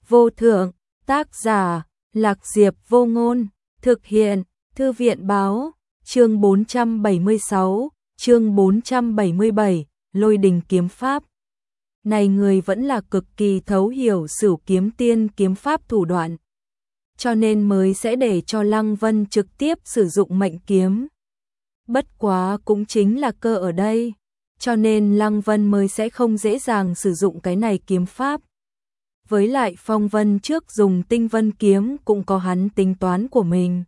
vô thượng, tác giả, Lạc Diệp Vô Ngôn, thực hiện, Thư viện báo, chương 476, chương 477, Lôi đình kiếm pháp. Này người vẫn là cực kỳ thấu hiểu Sửu kiếm tiên kiếm pháp thủ đoạn, cho nên mới sẽ để cho Lăng Vân trực tiếp sử dụng mệnh kiếm. Bất quá cũng chính là cơ ở đây, cho nên Lăng Vân mới sẽ không dễ dàng sử dụng cái này kiếm pháp. Với lại Phong Vân trước dùng Tinh Vân kiếm cũng có hắn tính toán của mình.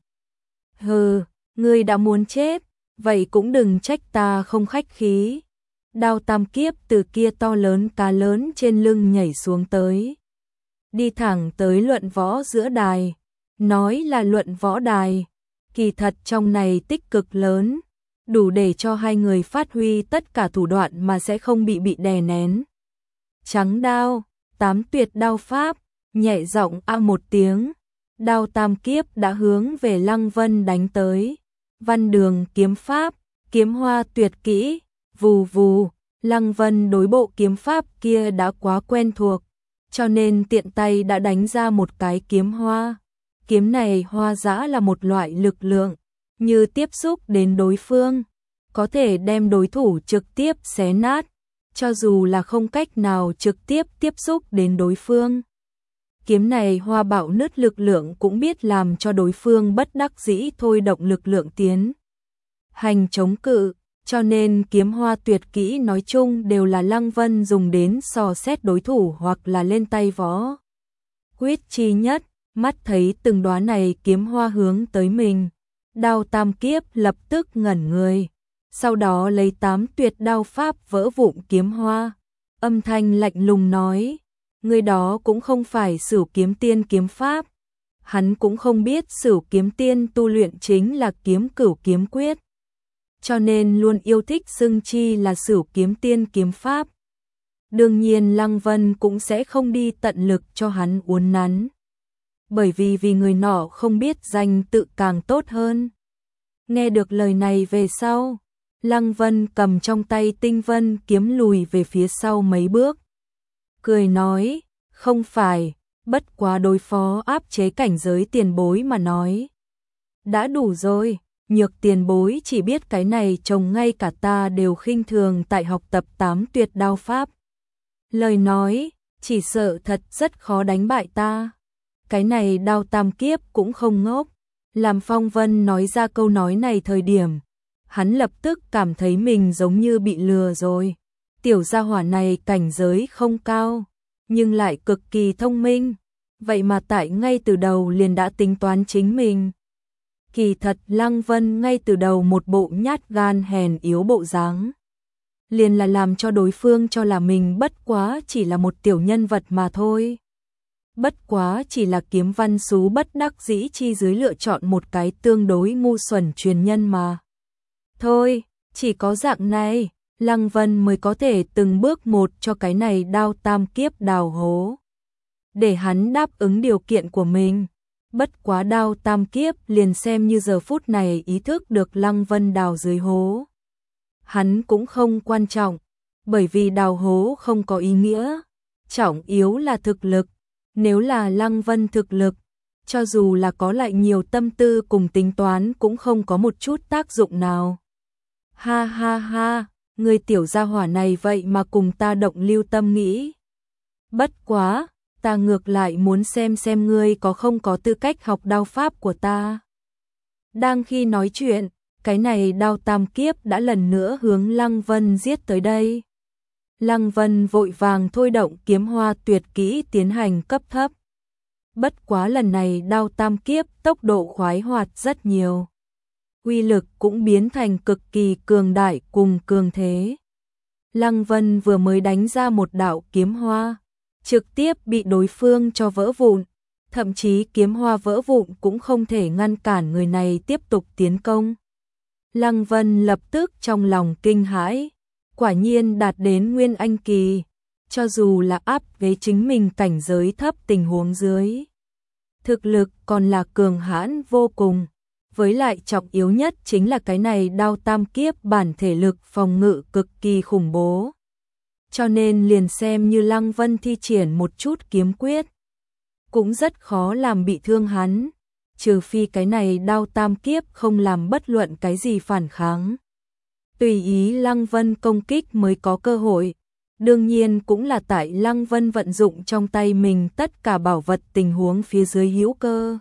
Hừ, ngươi đã muốn chết, vậy cũng đừng trách ta không khách khí. Đao tam kiếp từ kia to lớn cá lớn trên lưng nhảy xuống tới, đi thẳng tới luận võ giữa đài. Nói là luận võ đài, kỳ thật trong này tích cực lớn, đủ để cho hai người phát huy tất cả thủ đoạn mà sẽ không bị đè nén. Trắng đao, tám tuyệt đao pháp, nhẹ giọng a một tiếng, đao tam kiếp đã hướng về Lăng Vân đánh tới. Văn đường kiếm pháp, kiếm hoa tuyệt kỹ, vù vù. Lăng Vân đối bộ kiếm pháp kia đã quá quen thuộc, cho nên tiện tay đã đánh ra một cái kiếm hoa. Kiếm này hoa dã là một loại lực lượng, như tiếp xúc đến đối phương, có thể đem đối thủ trực tiếp xé nát, cho dù là không cách nào trực tiếp tiếp xúc đến đối phương. Kiếm này hoa bạo nứt lực lượng cũng biết làm cho đối phương bất đắc dĩ thôi động lực lượng tiến hành chống cự, cho nên kiếm hoa tuyệt kỹ nói chung đều là Lăng Vân dùng đến dò xét đối thủ hoặc là lên tay võ quyết chi nhất. Mắt thấy từng đóa này kiếm hoa hướng tới mình, đao tam kiếp lập tức ngẩn người, sau đó lấy tám tuyệt đao pháp vỡ vụn kiếm hoa, âm thanh lạnh lùng nói, người đó cũng không phải Sửu kiếm tiên kiếm pháp. Hắn cũng không biết Sửu kiếm tiên tu luyện chính là kiếm cửu kiếm quyết, cho nên luôn yêu thích xưng chi là Sửu kiếm tiên kiếm pháp. Đương nhiên Lăng Vân cũng sẽ không đi tận lực cho hắn uốn nắn, bởi vì người nọ không biết danh tự càng tốt hơn. Nghe được lời này về sau, Lăng Vân cầm trong tay Tinh Vân kiếm lùi về phía sau mấy bước, cười nói, không phải, bất quá đối phó áp chế cảnh giới tiền bối mà nói. Đã đủ rồi, nhược tiền bối chỉ biết cái này trông ngay cả ta đều khinh thường tại học tập tám tuyệt đao pháp. Lời nói, chỉ sợ thật rất khó đánh bại ta. Cái này đao tam kiếp cũng không ngốc. Làm Phong Vân nói ra câu nói này thời điểm, hắn lập tức cảm thấy mình giống như bị lừa rồi. Tiểu gia hỏa này cảnh giới không cao, nhưng lại cực kỳ thông minh. Vậy mà tại ngay từ đầu liền đã tính toán chính mình. Kỳ thật Lăng Vân ngay từ đầu một bộ nhát gan hèn yếu bộ dáng, liền là làm cho đối phương cho là mình bất quá chỉ là một tiểu nhân vật mà thôi. Bất quá chỉ là kiếm văn xú bất đắc dĩ chi dưới lựa chọn một cái tương đối ngu xuẩn truyền nhân mà. Thôi, chỉ có dạng này, Lăng Vân mới có thể từng bước một cho cái này đao tam kiếp đào hố, để hắn đáp ứng điều kiện của mình. Bất quá đao tam kiếp liền xem như giờ phút này ý thức được Lăng Vân đào dưới hố, hắn cũng không quan trọng, bởi vì đào hố không có ý nghĩa, trọng yếu là thực lực. Nếu là Lăng Vân thực lực, cho dù là có lại nhiều tâm tư cùng tính toán cũng không có một chút tác dụng nào. Ha ha ha, người tiểu gia hỏa này vậy mà cùng ta động lưu tâm nghĩ. Bất quá, ta ngược lại muốn xem ngươi có không có tư cách học đao pháp của ta. Đang khi nói chuyện, cái này đao tam kiếp đã lần nữa hướng Lăng Vân giết tới đây. Lăng Vân vội vàng thôi động kiếm hoa tuyệt kỹ tiến hành cấp thấp. Bất quá lần này đao tam kiếp tốc độ khoái hoạt rất nhiều, uy lực cũng biến thành cực kỳ cường đại cùng cường thế. Lăng Vân vừa mới đánh ra một đạo kiếm hoa, trực tiếp bị đối phương cho vỡ vụn, thậm chí kiếm hoa vỡ vụn cũng không thể ngăn cản người này tiếp tục tiến công. Lăng Vân lập tức trong lòng kinh hãi, quả nhiên đạt đến Nguyên Anh kỳ, cho dù là áp với chính mình cảnh giới thấp tình huống dưới, thực lực còn là cường hãn vô cùng. Với lại trọng yếu nhất chính là cái này đao tam kiếp bản thể lực phòng ngự cực kỳ khủng bố. Cho nên liền xem như Lăng Vân thi triển một chút kiếm quyết, cũng rất khó làm bị thương hắn, trừ phi cái này đao tam kiếp không làm bất luận cái gì phản kháng. Tùy ý Lăng Vân công kích mới có cơ hội. Đương nhiên cũng là tại Lăng Vân vận dụng trong tay mình tất cả bảo vật tình huống phía dưới hữu cơ.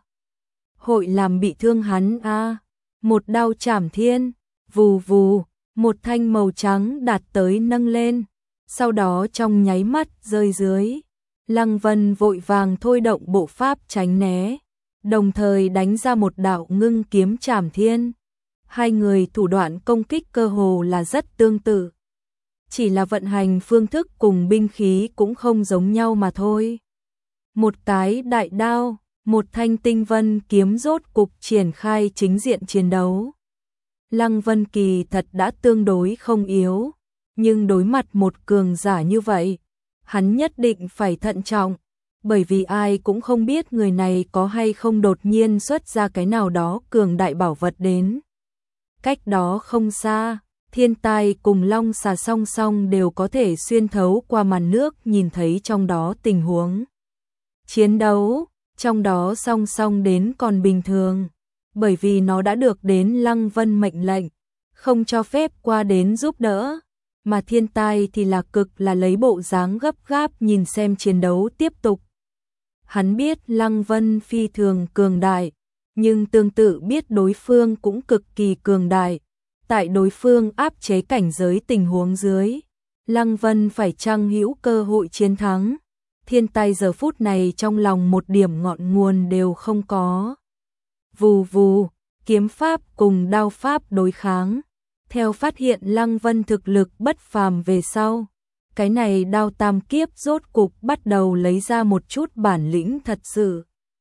Hội làm bị thương hắn a. Một đao chảm thiên, vù vù, một thanh màu trắng đạt tới nâng lên, sau đó trong nháy mắt rơi dưới. Lăng Vân vội vàng thôi động bộ pháp tránh né, đồng thời đánh ra một đạo ngưng kiếm chảm thiên. Hai người thủ đoạn công kích cơ hồ là rất tương tự. Chỉ là vận hành phương thức cùng binh khí cũng không giống nhau mà thôi. Một cái đại đao, một thanh tinh vân kiếm rốt cục triển khai chính diện chiến đấu. Lăng Vân kỳ thật đã tương đối không yếu, nhưng đối mặt một cường giả như vậy, hắn nhất định phải thận trọng, bởi vì ai cũng không biết người này có hay không đột nhiên xuất ra cái nào đó cường đại bảo vật đến. Cách đó không xa, Thiên Tai cùng Long Xà song song đều có thể xuyên thấu qua màn nước nhìn thấy trong đó tình huống chiến đấu, trong đó song song đến còn bình thường, bởi vì nó đã được đến Lăng Vân mệnh lệnh, không cho phép qua đến giúp đỡ, mà Thiên Tai thì là cực là lấy bộ dáng gấp gáp nhìn xem chiến đấu tiếp tục. Hắn biết Lăng Vân phi thường cường đại, nhưng tương tự biết đối phương cũng cực kỳ cường đại. Tại đối phương áp chế cảnh giới tình huống dưới, Lăng Vân phải chăng hữu cơ hội chiến thắng. Thiên Tai giờ phút này trong lòng một điểm ngọn nguồn đều không có. Vù vù, kiếm pháp cùng đao pháp đối kháng. Theo phát hiện Lăng Vân thực lực bất phàm về sau, cái này đao tam kiếp rốt cục bắt đầu lấy ra một chút bản lĩnh thật sự.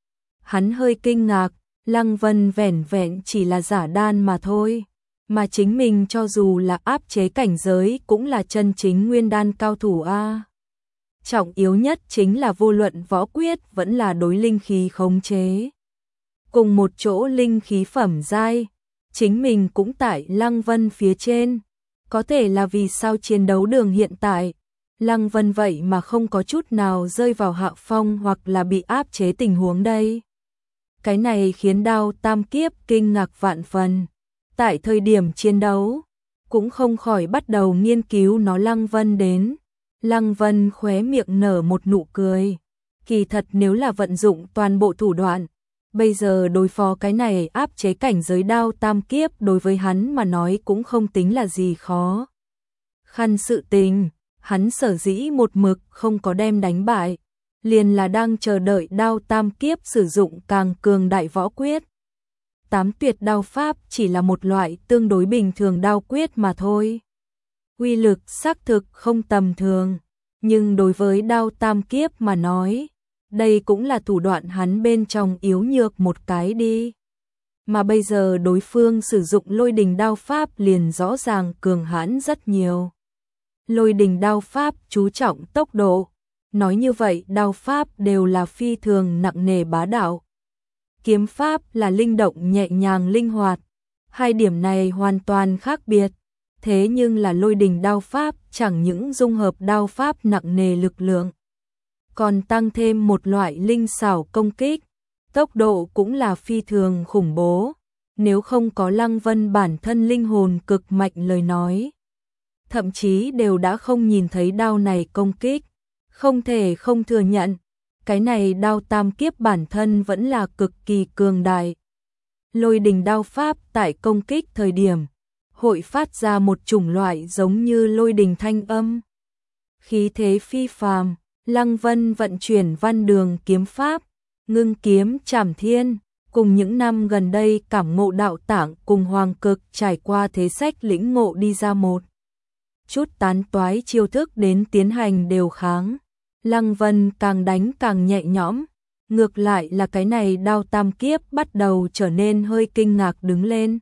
Hắn hơi kinh ngạc, Lăng Vân vẻn vẹn chỉ là giả đan mà thôi, mà chính mình cho dù là áp chế cảnh giới cũng là chân chính nguyên đan cao thủ a. Trọng yếu nhất chính là vô luận võ quyết vẫn là đối linh khí khống chế. Cùng một chỗ linh khí phẩm giai, chính mình cũng tại Lăng Vân phía trên. Có thể là vì sao chiến đấu đường hiện tại, Lăng Vân vậy mà không có chút nào rơi vào hạ phong hoặc là bị áp chế tình huống đây. Cái này khiến đao tam kiếp kinh ngạc vạn phần. Tại thời điểm chiến đấu, cũng không khỏi bắt đầu nghiên cứu nó Lăng Vân đến. Lăng Vân khóe miệng nở một nụ cười. Kỳ thật nếu là vận dụng toàn bộ thủ đoạn, bây giờ đối phó cái này áp chế cảnh giới đao tam kiếp đối với hắn mà nói cũng không tính là gì khó khăn sự tình. Hắn sở dĩ một mực không có đem đánh bại, liền là đang chờ đợi đao tam kiếp sử dụng càng cường đại võ quyết. Tám tuyệt đao pháp chỉ là một loại tương đối bình thường đao quyết mà thôi. Uy lực xác thực không tầm thường, nhưng đối với đao tam kiếp mà nói, đây cũng là thủ đoạn hắn bên trong yếu nhược một cái đi. Mà bây giờ đối phương sử dụng lôi đình đao pháp liền rõ ràng cường hãn rất nhiều. Lôi đình đao pháp chú trọng tốc độ, nói như vậy đao pháp đều là phi thường nặng nề bá đạo. Kiếm pháp là linh động nhẹ nhàng linh hoạt, hai điểm này hoàn toàn khác biệt. Thế nhưng là lôi đình đao pháp chẳng những dung hợp đao pháp nặng nề lực lượng, còn tăng thêm một loại linh xảo công kích, tốc độ cũng là phi thường khủng bố. Nếu không có Lăng Vân bản thân linh hồn cực mạnh lời nói, thậm chí đều đã không nhìn thấy đao này công kích. Không thể không thừa nhận, cái này đao tam kiếp bản thân vẫn là cực kỳ cường đại. Lôi đình đao pháp tại công kích thời điểm, hội phát ra một chủng loại giống như lôi đình thanh âm. Khí thế phi phàm, Lăng Vân vận chuyển văn đường kiếm pháp, ngưng kiếm trảm thiên, cùng những năm gần đây cảm ngộ đạo tạng cùng hoàng cực trải qua thế sách lĩnh ngộ đi ra một chút tán toái chiêu thức đến tiến hành đều kháng. Lăng Vân càng đánh càng nhẹ nhõm, ngược lại là cái này đao tam kiếp bắt đầu trở nên hơi kinh ngạc đứng lên.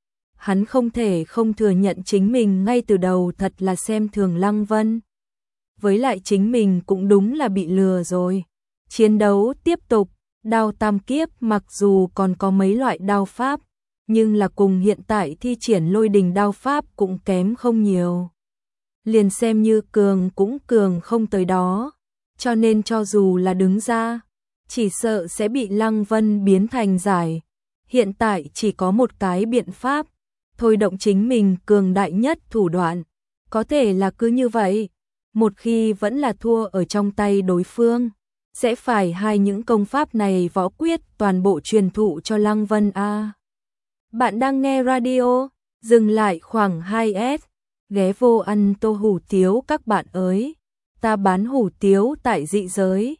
Hắn không thể không thừa nhận chính mình ngay từ đầu thật là xem thường Lăng Vân. Với lại chính mình cũng đúng là bị lừa rồi. Chiến đấu tiếp tục, đao tam kiếp mặc dù còn có mấy loại đao pháp, nhưng là cùng hiện tại thi triển lôi đình đao pháp cũng kém không nhiều. Liền xem như cường cũng cường không tới đó, cho nên cho dù là đứng ra, chỉ sợ sẽ bị Lăng Vân biến thành giải. Hiện tại chỉ có một cái biện pháp, thôi động chính mình cường đại nhất thủ đoạn, có thể là cứ như vậy, một khi vẫn là thua ở trong tay đối phương, sẽ phải hai những công pháp này võ quyết toàn bộ truyền thụ cho Lăng Vân a. Bạn đang nghe radio, dừng lại khoảng 2S, ghé vô ăn tô hủ tiếu các bạn ơi, ta bán hủ tiếu tại dị giới.